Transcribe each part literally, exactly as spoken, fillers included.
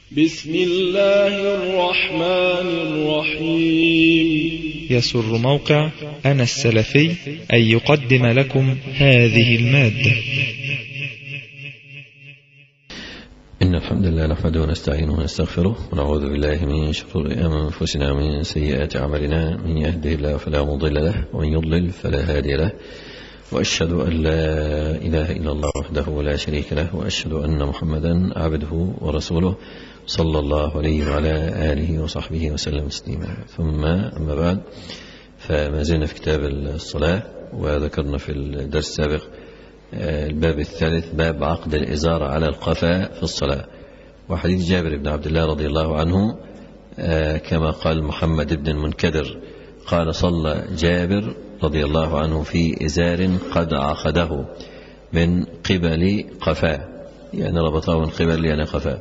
بسم الله الرحمن الرحيم. يسر موقع أنا السلفي أن يقدم لكم هذه المادة. إن الحمد لله نحمده ونستعينه ونستغفره ونعوذ بالله من شرور أنفسنا ومن سيئات أعمالنا، من يهده الله فلا مضل له ومن يضلل فلا هادي له، وأشهد أن لا إله إلا الله وحده لا شريك له، وأشهد أن محمدا عبده ورسوله صلى الله عليه وعلى آله وصحبه وسلم تسليما. ثم أما بعد، فما زلنا في كتاب الصلاة، وذكرنا في الدرس السابق الباب الثالث، باب عقد الإزار على القفا في الصلاة، وحديث جابر بن عبد الله رضي الله عنه كما قال محمد بن المنكدر قال: صلى جابر رضي الله عنه في إزار قد عقده من قبل قفاه، يعني ربطه من قبل يعني قفاه.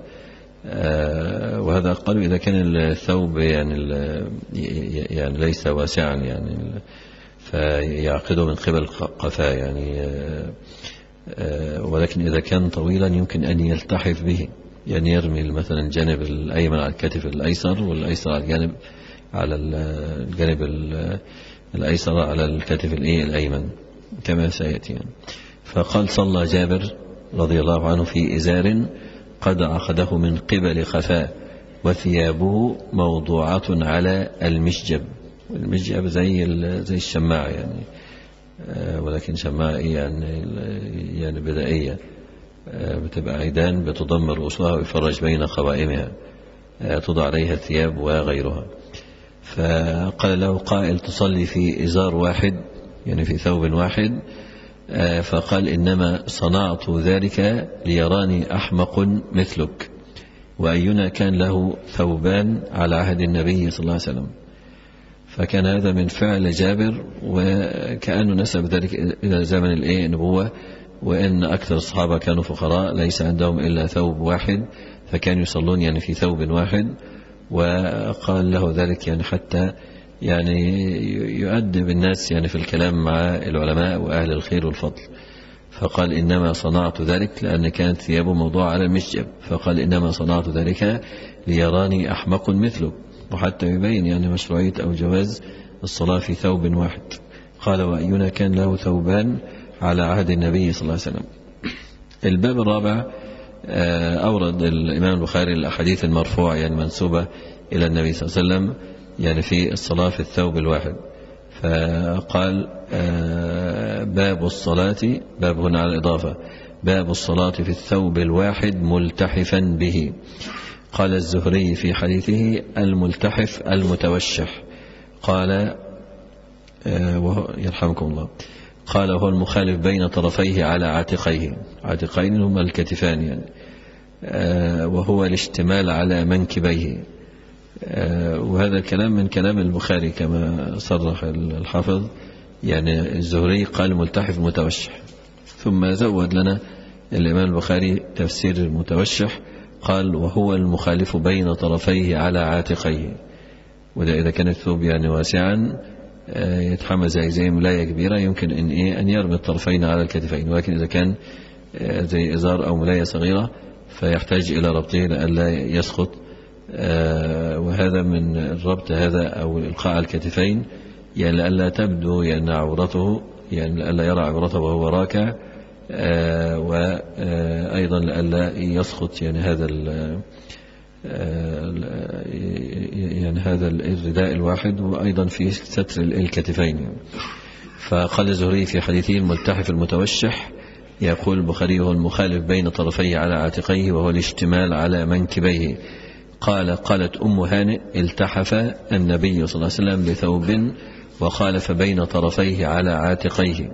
آه وهذا قالوا إذا كان الثوب يعني يعني ليس واسعا يعني فيعقده من قبل قفاه يعني آه آه ولكن إذا كان طويلا يمكن أن يلتحف به، يعني يرمي مثلا الجانب الأيمن على الكتف الأيسر والأيسر على الجانب على الجانب الأيسر على الكتف الأيمن كما سيأتي يعني. فقال: صلى جابر رضي الله عنه في إزار قد أخذه من قبل خفاء وثيابه موضوعة على المشجب. المشجب زي زي الشماعة يعني، ولكن شماعة يعني يعني بدائية، بتبقى عيدان بتضم رؤوسها ويفرج بين قوائمها، توضع عليها الثياب وغيرها. فقال له قائل: تصلي في إزار واحد يعني في ثوب واحد؟ فقال: إنما صنعت ذلك ليراني أحمق مثلك، وأينا كان له ثوبان على عهد النبي صلى الله عليه وسلم. فكان هذا من فعل جابر، وكأنه نسب ذلك إلى زمن النبوة، وإن أكثر الصحابة كانوا فقراء ليس عندهم إلا ثوب واحد، فكانوا يصلون يعني في ثوب واحد. وقال له ذلك يعني حتى يعني يؤدب الناس يعني في الكلام مع العلماء وأهل الخير والفضل. فقال: إنما صنعت ذلك لأن كانت ثيابه موضوعة على المشجب، فقال: إنما صنعت ذلك ليراني أحمق مثله، وحتى يبين يعني مشروعية أو جواز الصلاة في ثوب واحد. قال: وأينا كان له ثوبان على عهد النبي صلى الله عليه وسلم. الباب الرابع أورد الإمام البخاري الأحاديث المرفوعة يعني منسوبة إلى النبي صلى الله عليه وسلم يعني في الصلاة في الثوب الواحد. فقال: باب الصلاة، باب هنا على الإضافة، باب الصلاة في الثوب الواحد ملتحفا به. قال الزهري في حديثه: الملتحف المتوشح. قال وهو يرحمكم الله، قال: وهو المخالف بين طرفيه على عاتقيه، عاتقين هما الكتفان يعني، وهو الاشتمال على منكبيه. وهذا الكلام من كلام البخاري كما صرح الحافظ، يعني الزهري قال ملتحف متوشح، ثم زود لنا الإمام البخاري تفسير المتوشح، قال: وهو المخالف بين طرفيه على عاتقيه. وده إذا كان الثوب يعني واسعا يتحمل زي زي ملاية كبيرة يمكن أن إيه أن يرمي الطرفين على الكتفين، ولكن إذا كان زي إزار أو ملاية صغيرة فيحتاج إلى ربطه لئلا يسقط. وهذا من الربط هذا أو إلقاء الكتفين يعني لئلا تبدو يعني عورته، يعني لئلا يرى عورته وهو راكع، وأيضا لئلا يسقط يعني هذا يعني هذا الرداء الواحد، وأيضا في ستر الكتفين. فقال الزهري في حديثه: الملتحف المتوشح. يقول البخاري: هو المخالف بين طرفيه على عاتقيه، وهو الاشتمال على منكبيه. قال: قالت أم هانئ: التحف النبي صلى الله عليه وسلم بثوب وخالف بين طرفيه على عاتقيه.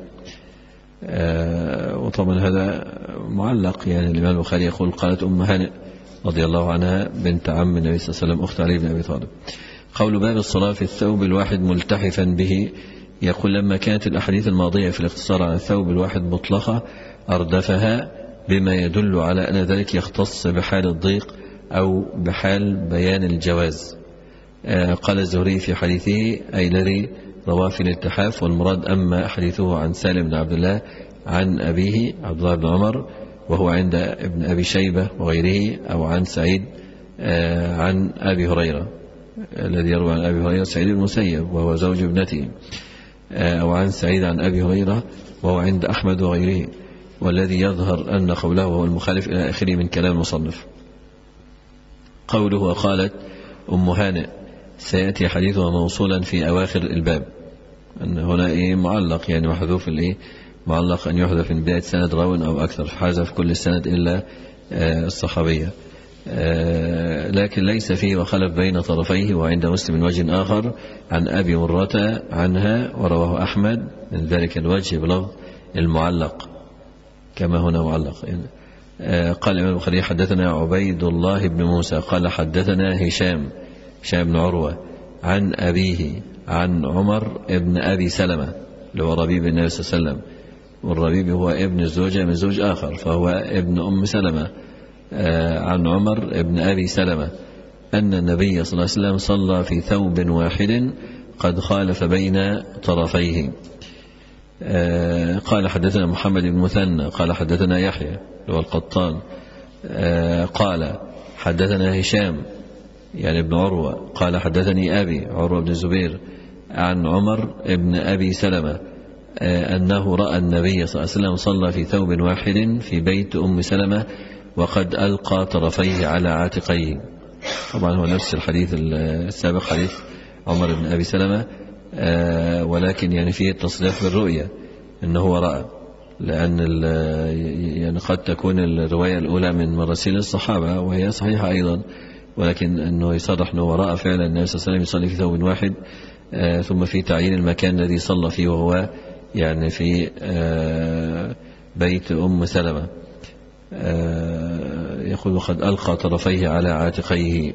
آه وطبعا هذا معلق، يعني الإمام البخاري يقول: قالت أم هانئ رضي الله عنها بنت عم النبي صلى الله عليه وسلم أخت علي بن أبي طالب. قول باب الصلاة في الثوب الواحد ملتحفا به، يقول: لما كانت الأحاديث الماضية في الاقتصار على الثوب الواحد مطلقة أردفها بما يدل على أن ذلك يختص بحال الضيق أو بحال بيان الجواز. آه قال الزهري في حديثه: أي الذي رواه في الالتحاف، والمراد أما حديثه عن سالم بن عبد الله عن أبيه عبد الله بن عمر وهو عند ابن أبي شيبة وغيره، أو عن سعيد عن أبي هريرة، الذي يروي عن أبي هريرة سعيد بن المسيب وهو زوج ابنته، أو عن سعيد عن أبي هريرة وهو عند أحمد وغيره، والذي يظهر أن قوله هو المخالف إلى آخره من كلام المصنف. قوله وقالت أم هانئ سيأتي حديثها موصولا في أواخر الباب، أن هنا إيه معلق، يعني محذوف الإيه معلق أن يحذف من بداية سند راو أو أكثر، حذف كل السند إلا الصحابية، لكن ليس فيه وخلف بين طرفيه. وعند مسلم من وجه آخر عن أبي مرة عنها، ورواه أحمد من ذلك الوجه بلفظ المعلق كما هنا معلق. يعني قال الإمام البخاري حدثنا عبيد الله بن موسى قال حدثنا هشام هشام بن عروة عن أبيه عن عمر ابن أبي سلمة اللي هو ربيب النبي صلى الله عليه وسلم، والربيب هو ابن الزوجة من زوج آخر فهو ابن أم سلمة، عن عمر ابن أبي سلمة أن النبي صلى الله عليه وسلم صلى في ثوب واحد قد خالف بين طرفيه. قال حدثنا محمد بن مثنى قال حدثنا يحيى هو القطان قال حدثنا هشام يعني ابن عروة قال حدثني أبي عروة بن الزبير عن عمر ابن أبي سلمة أنه رأى النبي صلى الله عليه وسلم صلى في ثوب واحد في بيت أم سلمة وقد ألقى طرفيه على عاتقيه. طبعا هو نفس الحديث السابق حديث عمر بن أبي سلمة، ولكن يعني فيه التصريح بالرؤية أنه هو رأى، لأن يعني قد تكون الرواية الأولى من مراسيل الصحابة وهي صحيحة أيضا، ولكن أنه يصرح أنه رأى فعلا النبي صلى الله عليه وسلم يصلي في ثوب واحد، ثم في تعيين المكان الذي صلى فيه وهو يعني في بيت أم سلمة. يقول وقد ألقى طرفيه على عاتقيه.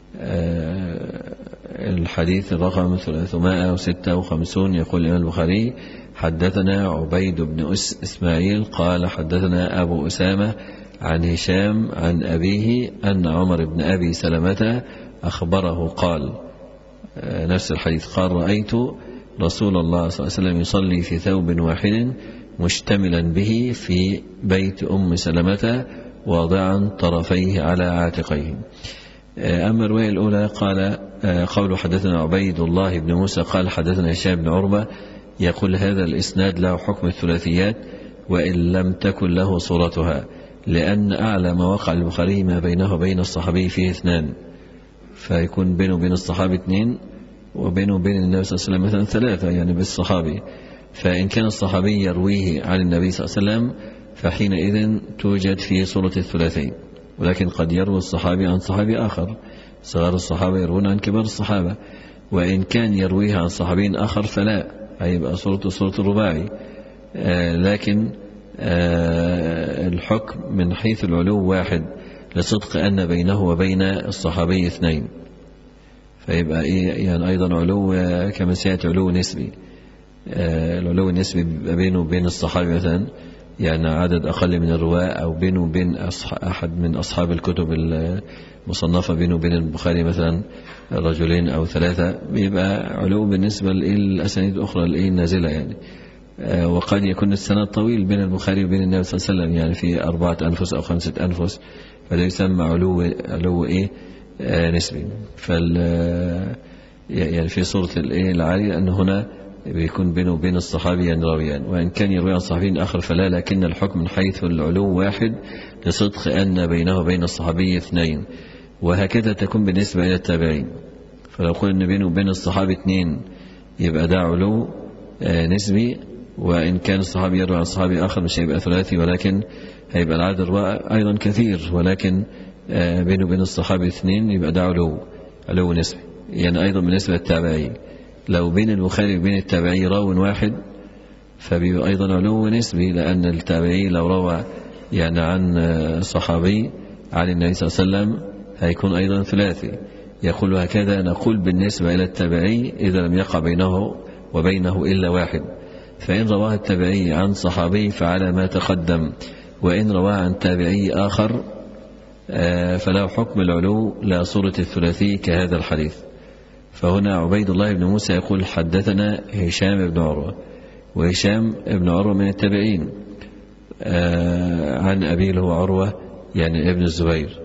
الحديث الرقم ثلاثمائة وستة وخمسين يقول الإمام البخاري حدثنا عبيد بن إسماعيل قال حدثنا أبو أسامة عن هشام عن أبيه أن عمر بن أبي سلمة أخبره قال نفس الحديث قال رأيت رسول الله صلى الله عليه وسلم يصلي في ثوب واحد مشتملا به في بيت أم سلمة واضعا طرفيه على عاتقيه. أما الرواية الأولى قال قول حدثنا عبيد الله بن موسى قال حدثنا هشام بن عروة، يقول هذا الإسناد له حكم الثلاثيات وإن لم تكن له صورتها، لأن أعلى ما وقع البخاري ما بينه وبين الصحابي فيه اثنان، فيكون بينه وبين الصحابي اثنين وبينه وبين النبي صلى الله عليه وسلم مثلا ثلاثة يعني بالصحابي، فإن كان الصحابي يرويه عن النبي صلى الله عليه وسلم فحينئذ توجد في صورة الثلاثين. ولكن قد يروي الصحابي عن صحابي آخر، صغار الصحابة يروون عن كبار الصحابة، وإن كان يرويها عن صحابي آخر فلا، هيبقى صورة صورة الرباعي. آه لكن آه الحكم من حيث العلو واحد لصدق أن بينه وبين الصحابي اثنين، فيبقى إيه يعني أيضا علو كما سيأتي علو نسبي. آه العلو النسبي بينه وبين الصحابي مثلا يعني عدد أقل من الرواة، أو بينه وبين أحد من أصحاب الكتب المصنفة بينه وبين البخاري مثلا رجلين أو ثلاثة، بيبقى علو بالنسبة للأسانيد الأخرى النازلة يعني. وقد يكون السند طويل بين البخاري وبين النبي صلى الله عليه وسلم يعني في أربعة أنفس أو خمسة أنفس، فده يسمى علو علو إيه نسبي. فال يعني في صورة الإيه العالية أن هنا بيكون بينه وبين الصحابي يعني راويان، وإن كان يروي عن صحابي آخر فلا، لكن الحكم من حيث العلو واحد لصدق أن بينه وبين الصحابي اثنين. وهكذا تكون بالنسبة إلى التابعين، فلو قلنا بينه وبين الصحابي اثنين يبقى ده علو نسبي، وإن كان الصحابي يروي عن صحابي آخر مش هيبقى ثلاثي، ولكن هيبقى العدد أيضا كثير، ولكن بينه وبين الصحابي اثنين يبقى ده علو علو نسبي. يعني أيضا بالنسبة للتابعين لو بين البخاري وبين التابعي راو واحد فبيبقى أيضا علو نسبي، لأن التابعي لو روى يعني عن صحابي عن النبي صلى الله عليه وسلم هيكون أيضا ثلاثي. يقول هكذا نقول بالنسبة إلى التابعي إذا لم يقع بينه وبينه إلا واحد، فإن رواه التابعي عن صحابي فعلى ما تقدم، وإن رواه عن تابعي آخر فله حكم العلو لا صورة الثلاثي كهذا الحديث. فهنا عبيد الله بن موسى يقول حدثنا هشام بن عروة، وهشام بن عروة من التابعين عن أبيه له عروة يعني ابن الزبير،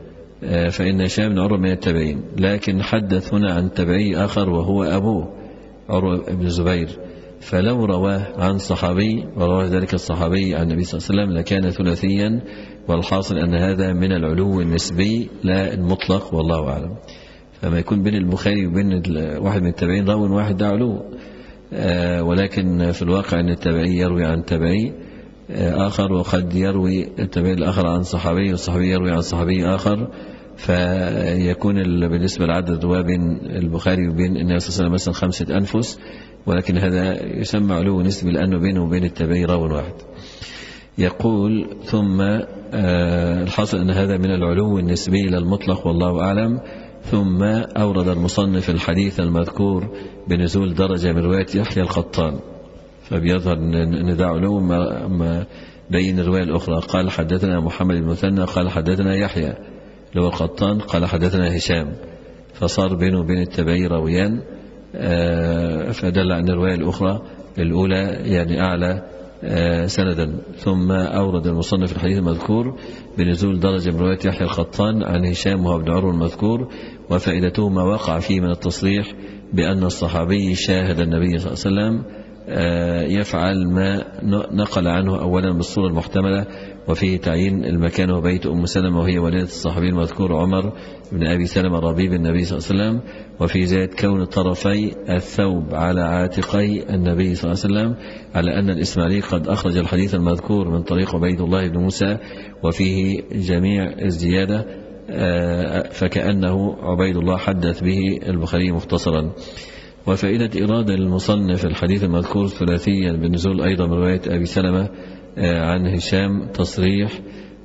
فإن هشام بن عروة من التابعين، لكن حدث هنا عن تابعي آخر وهو أبوه عروة بن الزبير، فلو رواه عن صحابي ورواه ذلك الصحابي عن النبي صلى الله عليه وسلم لكان ثلاثيا، والحاصل أن هذا من العلو النسبي لا المطلق، والله أعلم. فما يكون بين البخاري وبين واحد من التابعين راو واحد ده علو، آه ولكن في الواقع أن التابعي يروي عن تابعي آه آخر، وقد يروي التابعي الآخر عن صحابي والصحابي يروي عن صحابي آخر، فيكون بالنسبة لعدد رواه بين البخاري وبين النبي صلى الله عليه وسلم مثلا خمسة أنفس، ولكن هذا يسمى علو نسبي لأنه بينه وبين التابعي راو واحد. يقول ثم آه الحاصل أن هذا من العلو النسبي للمطلق، والله أعلم. ثم أورد المصنف الحديث المذكور بنزول درجة من رواية يحيى القطان، فبيظهر أن ده علو ما بين الرواية الأخرى. قال حدثنا محمد بن مثنى قال حدثنا يحيى لو القطان قال حدثنا هشام، فصار بينه وبين التابعي راويان، فدل عن الرواية الأخرى الأولى يعني أعلى سندا. ثم أورد المصنف الحديث المذكور بنزول درجة من رواية يحيى القطان عن هشام وهو ابن عروة المذكور، وفائدته ما وقع فيه من التصريح بأن الصحابي شاهد النبي صلى الله عليه وسلم يفعل ما نقل عنه أولا بالصورة المحتملة، وفيه تعيين المكان وبيت أم سلمة وهي والدة الصحابي المذكور عمر بن أبي سلمة ربيب النبي صلى الله عليه وسلم، وفي زيادة كون طرفي الثوب على عاتقي النبي صلى الله عليه وسلم، على أن الإسماعيلي قد أخرج الحديث المذكور من طريق عبيد الله بن موسى وفيه جميع الزيادة، فكأنه عبيد الله حدث به البخاري مختصرا. وفائدة إرادة المصنف الحديث المذكور ثلاثيا بالنزول أيضا من رواية أبي سلمة عن هشام تصريح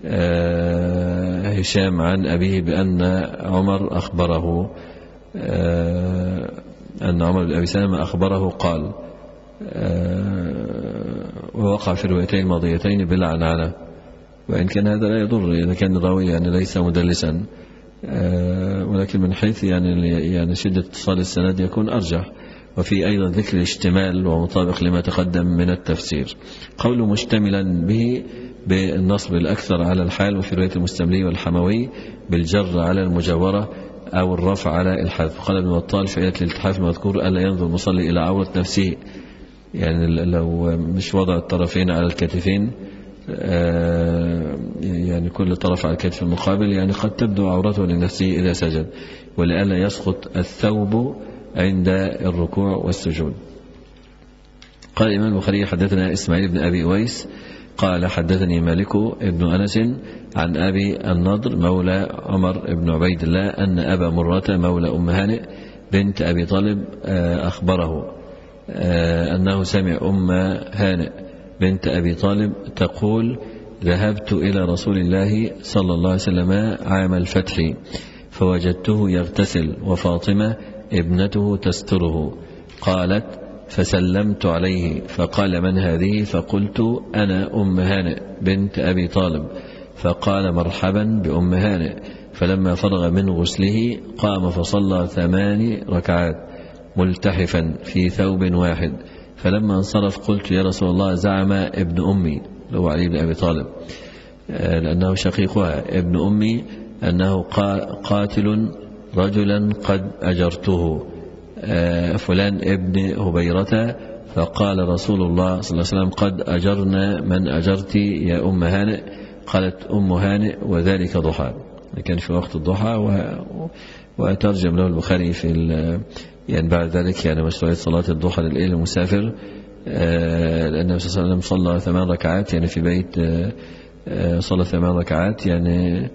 هشام عن أبيه بأن عمر أخبره أن عمر بن أبي سلمة أخبره قال، ووقع في الروايتين الماضيتين بالعنعنة، وإن كان هذا لا يضر إذا كان الراوي يعني ليس مدلسا، ولكن من حيث يعني يعني شدة اتصال السند يكون أرجح. وفي أيضا ذكر الاشتمال ومطابق لما تقدم من التفسير. قوله مشتملا به بالنصب الأكثر على الحال، وفي رواية المستملي والحموي بالجر على المجاورة أو الرفع على الحذف. قال ابن بطال فائدة الالتحاف المذكور ألا ينظر المصلي إلى عورة نفسه، يعني لو مش وضع الطرفين على الكتفين يعني كل طرف على الكتف المقابل يعني قد تبدو عورته لنفسه إذا سجد، ولألا يسقط الثوب عند الركوع والسجود. قال الإمام البخاري حدثنا إسماعيل بن أبي أويس قال حدثني مالك ابن أنس عن أبي النضر مولى عمر بن عبيد الله أن أبا مرة مولى أم هانئ بنت أبي طالب أخبره أنه سمع أم هانئ بنت أبي طالب تقول ذهبت إلى رسول الله صلى الله عليه وسلم عام الفتح فوجدته يغتسل وفاطمة ابنته تستره، قالت فسلمت عليه فقال من هذه؟ فقلت أنا أم هانئ بنت أبي طالب، فقال مرحبا بأم هانئ. فلما فرغ من غسله قام فصلى ثمان ركعات ملتحفا في ثوب واحد، فلما انصرف قلت يا رسول الله زعم ابن أمي لو علي بن أبي طالب لأنه شقيقها ابن أمي أنه قاتل رجلا قد أجرته فلان ابن هبيرة، فقال رسول الله صلى الله عليه وسلم قد أجرنا من أجرت يا أم هانئ. قالت أم هانئ وذلك ضحى، كان في وقت الضحى، وترجم له البخاري في يعني بعد ذلك يعني مشروعية صلاة الضحى للإله المسافر، لأن النبي صلى الله عليه وسلم صلى ثمان ركعات يعني في بيت صلى ثمان ركعات يعني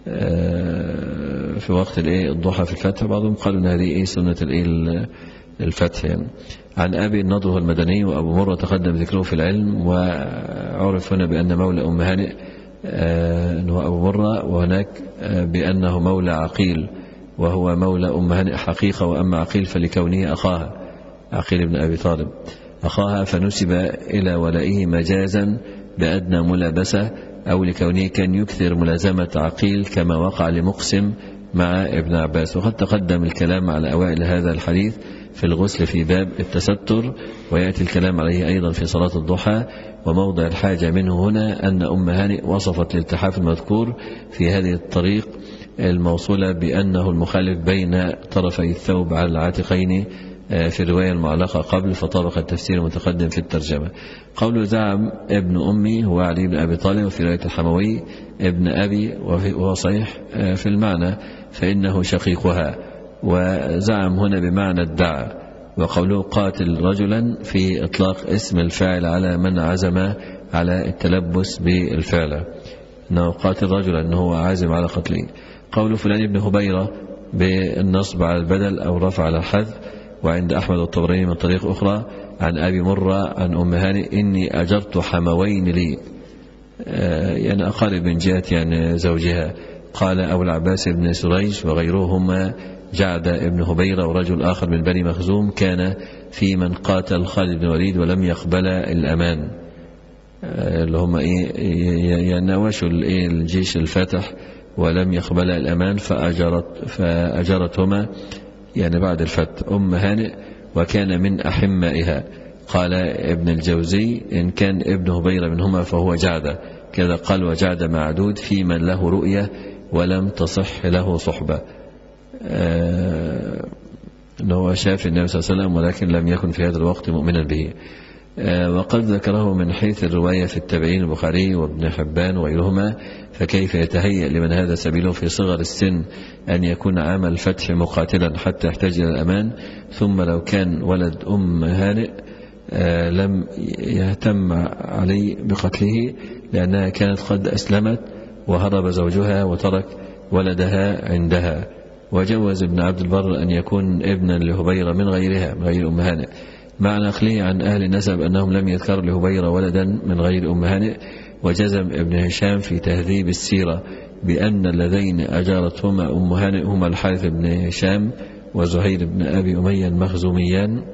في وقت الايه الضحى في الفتح. بعضهم قالوا ان هذه ايه سنه الايه الفتح يعني. عن ابي النضر هو المدني وابو مره تقدم ذكره في العلم، وعرف هنا بان مولى ام هانئ انه ابو مره، وهناك بانه مولى عقيل وهو مولى ام هانئ حقيقه، واما عقيل فلكونه اخاها عقيل بن ابي طالب اخاها فنسب الى ولائه مجازا بادنى ملابسه، أو لكونه كان يكثر ملازمة عقيل كما وقع لمقسم مع ابن عباس. وقد تقدم الكلام على أوائل هذا الحديث في الغسل في باب التستر، ويأتي الكلام عليه أيضا في صلاة الضحى. وموضع الحاجة منه هنا أن أم هانئ وصفت الالتحاف المذكور في هذه الطريق الموصولة بأنه المخالف بين طرفي الثوب على العاتقين في الرواية المعلقة قبل، فطابق التفسير المتقدم في الترجمة. قول زعم ابن أمي هو علي بن أبي طالب، وفي رواية الحموي ابن أبي، وهو صحيح في المعنى فإنه شقيقها، وزعم هنا بمعنى ادعى. وقوله قاتل رجلا في إطلاق اسم الفاعل على من عزم على التلبس بالفعل، أنه قاتل رجلا أنه هو عازم على قتله. قول فلان ابن هبيرة بالنصب على البدل أو رفع على الحذف. وعند أحمد الطبراني من طريق أخرى عن أبي مرة عن أم هانئ إني أجرت حموين لي، يعني أقارب من جهة يعني زوجها. قال أبو العباس بن سريج وغيرهما جعد ابن هبيرة ورجل آخر من بني مخزوم كان في من قاتل خالد بن الوليد ولم يقبل الأمان، اللي هم إيه يناوشوا الجيش الفاتح ولم يقبل الأمان، فأجرت فأجرتهما يعني بعد الفتح أم هانئ وكان من أحمائها. قال ابن الجوزي إن كان ابن هبيرة منهما فهو جعد، كذا قال وجعد معدود في من له رؤية ولم تصح له صحبة، آه أنه شاف النبي صلى الله عليه وسلم ولكن لم يكن في هذا الوقت مؤمنا به. آه وقد ذكره من حيث الرواية في التابعين البخاري وابن حبان وغيرهما. فكيف يتهيأ لمن هذا سبيله في صغر السن أن يكون عام الفتح مقاتلا حتى يحتاج إلى الأمان، ثم لو كان ولد أم هانئ آه لم يهتم علي بقتله لأنها كانت قد أسلمت وهرب زوجها وترك ولدها عندها. وجوز ابن عبد البر أن يكون ابنا لهبيرة من غيرها من غير أم هانئ، مع نقله عن أهل النسب أنهم لم يذكروا لهبيرة ولدا من غير أم هانئ. وجزم ابن هشام في تهذيب السيرة بأن اللذين أجارتهما أم هانئ هما الحارث بن هشام وزهير بن أبي أمية المخزوميان.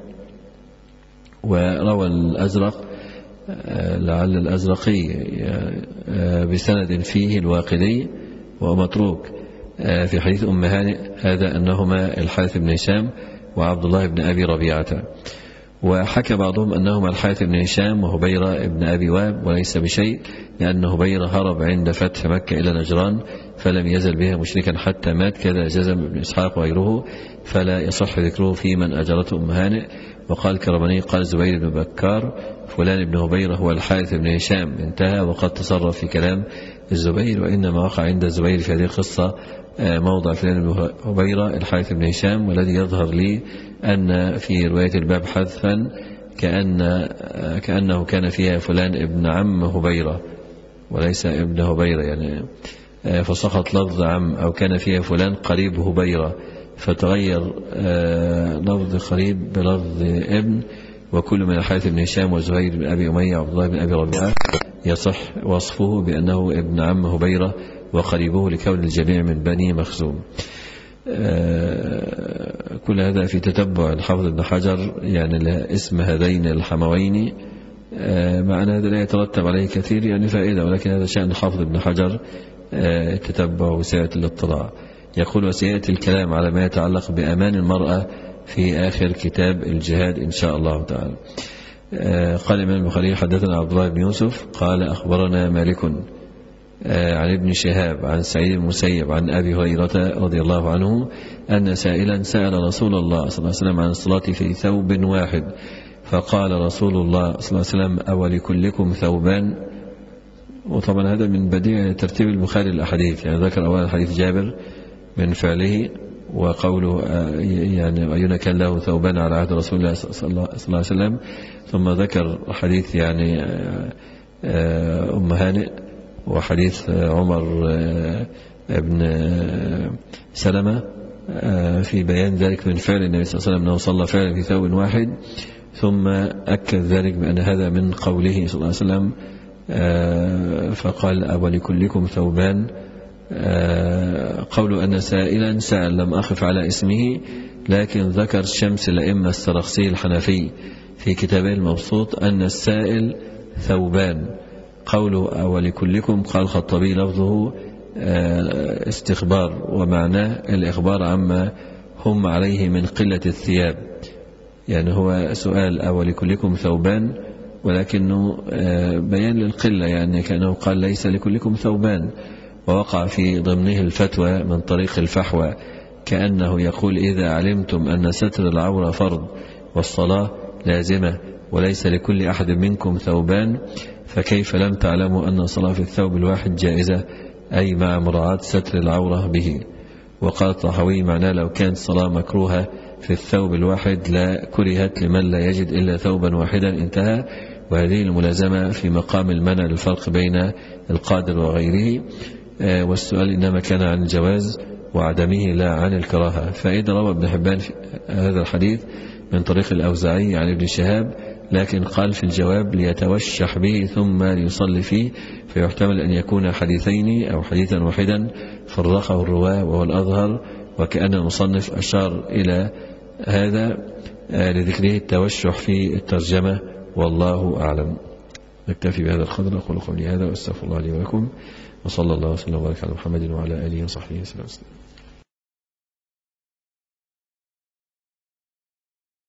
وروى الأزرق لعل الأزرقي بسند فيه الواقدي ومتروك في حديث أم هانئ هذا أنهما الحارث بن هشام وعبد الله بن أبي ربيعة. وحكى بعضهم أنهما الحارث بن هشام وهبيرة بن أبي واب، وليس بشيء لأن هبيرة هرب عند فتح مكة إلى نجران فلم يزل بها مشركا حتى مات، كذا جزم ابن إسحاق وغيره، فلا يصح ذكره في من أجرته أم هانئ. وقال كرماني قال زبير بن بكار فلان ابن هبيرة هو الحارث بن هشام، انتهى. وقد تصرف في كلام الزبير، وإنما وقع عند الزبير في هذه القصة موضع فلان بن هبيرة الحارث بن هشام، والذي يظهر لي أن في رواية الباب حذفا كأن كأنه كان فيها فلان ابن عم هبيرة وليس ابن هبيرة، يعني فسقط لفظ عم، أو كان فيها فلان قريب هبيرة فتغير لفظ قريب بلفظ ابن. وكل من الحارث بن هشام وزهير بن أبي أمية وعبد الله بن أبي ربيعة يصح وصفه بأنه ابن عم هبيرة وقريبه لكون الجميع من بني مخزوم. كل هذا في تتبع الحافظ ابن حجر يعني اسم هذين الحموين، مع أن هذا لا يترتب عليه كثير يعني فائدة، ولكن هذا شأن الحافظ ابن حجر تتبع وسيلة الاطلاع. يقول وسيأتي الكلام على ما يتعلق بأمان المرأة في آخر كتاب الجهاد إن شاء الله تعالى. قال الإمام البخاري حدثنا عبد الله بن يوسف قال أخبرنا مالك عن ابن شهاب عن سعيد بن المسيب عن أبي هريرة رضي الله عنه أن سائلا سأل رسول الله صلى الله عليه وسلم عن الصلاة في ثوب واحد، فقال رسول الله صلى الله عليه وسلم أولكلكم ثوبان؟ وطبعا هذا من بديع ترتيب البخاري الأحاديث، يعني ذكر أولا حديث جابر من فعله وقوله يعني أينا كان له ثوبان على عهد رسول الله صلى الله عليه وسلم، ثم ذكر حديث يعني أم هانئ وحديث عمر ابن سلمة في بيان ذلك من فعل النبي صلى الله عليه وسلم أنه صلى فعلا في ثوب واحد، ثم أكد ذلك بأن هذا من قوله صلى الله عليه وسلم فقال أولكلكم ثوبان. قول أن سائلا سأل لم أخف على اسمه، لكن ذكر شمس الأئمة السرخسي الحنفي في كتابه المبسوط أن السائل ثوبان. قوله أولكلكم قال الخطابي لفظه استخبار ومعناه الإخبار عما هم عليه من قلة الثياب، يعني هو سؤال أولكلكم ثوبان ولكنه بيان للقلة، يعني كأنه قال ليس لكلكم ثوبان. ووقع في ضمنه الفتوى من طريق الفحوى، كأنه يقول إذا علمتم أن ستر العورة فرض والصلاة لازمة وليس لكل أحد منكم ثوبان فكيف لم تعلموا أن الصلاة في الثوب الواحد جائزة، أي مع مراعاة ستر العورة به. وقال الطحاوي معناه لو كانت الصلاة مكروهة في الثوب الواحد لا كرهت لمن لا يجد إلا ثوبا واحدا، انتهى. وهذه الملازمة في مقام المنع للفرق بين القادر وغيره، والسؤال إنما كان عن الجواز وعدمه لا عن الكراهة. فإذا روى ابن حبان هذا الحديث من طريق الأوزاعي عن ابن شهاب، لكن قال في الجواب ليتوشح به ثم ليصلي فيه، فيحتمل أن يكون حديثين أو حديثا واحدا فرقه الرواة وهو الأظهر، وكأن المصنف أشار إلى هذا لذكره التوشح في الترجمة، والله أعلم. نكتفي بهذا القدر، أقول قولي هذا وأستغفر الله لي ولكم، وصلى الله وسلم وبارك على محمد وعلى آله وصحبه وسلم.